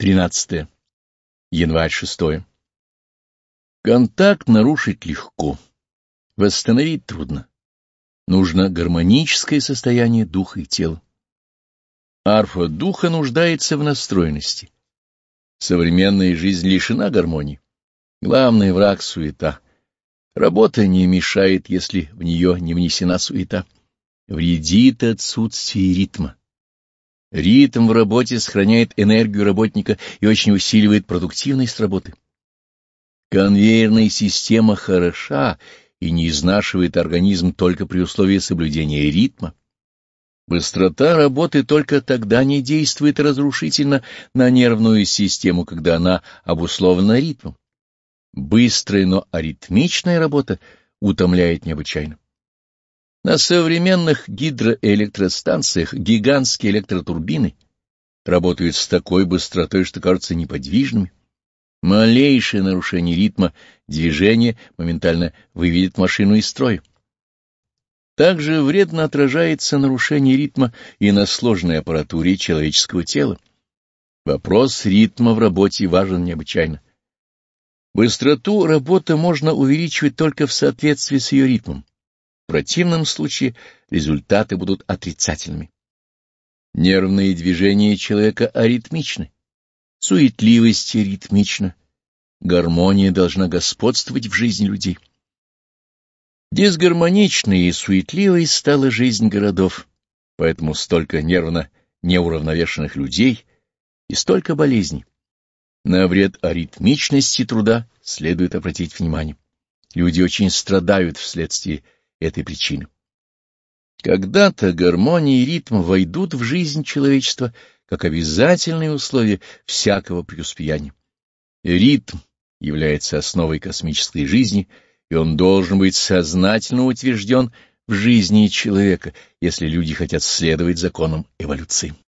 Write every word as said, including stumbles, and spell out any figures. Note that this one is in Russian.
тринадцатое. Январь шестое. Контакт нарушить легко, восстановить трудно. Нужно гармоническое состояние духа и тела. Арфа духа нуждается в настроенности. Современная жизнь лишена гармонии. Главный враг — суета. Работа не мешает, если в нее не внесена суета. Вредит отсутствие ритма. Ритм в работе сохраняет энергию работника и очень усиливает продуктивность работы. Конвейерная система хороша и не изнашивает организм только при условии соблюдения ритма. Быстрота работы только тогда не действует разрушительно на нервную систему, когда она обусловлена ритмом. Быстрая, но аритмичная работа утомляет необычайно. На современных гидроэлектростанциях гигантские электротурбины работают с такой быстротой, что кажутся неподвижными. Малейшее нарушение ритма движения моментально выведет машину из строя. Также вредно отражается нарушение ритма и на сложной аппаратуре человеческого тела. Вопрос ритма в работе важен необычайно. Быстроту работы можно увеличивать только в соответствии с ее ритмом. В противном случае результаты будут отрицательными. Нервные движения человека аритмичны, суетливость ритмична, гармония должна господствовать в жизни людей. Дисгармоничной и суетливой стала жизнь городов, поэтому столько нервно неуравновешенных людей и столько болезней. На вред аритмичности труда следует обратить внимание. Люди очень страдают вследствие этой причины. Когда-то гармония и ритм войдут в жизнь человечества как обязательные условия всякого преуспеяния. Ритм является основой космической жизни, и он должен быть сознательно утвержден в жизни человека, если люди хотят следовать законам эволюции.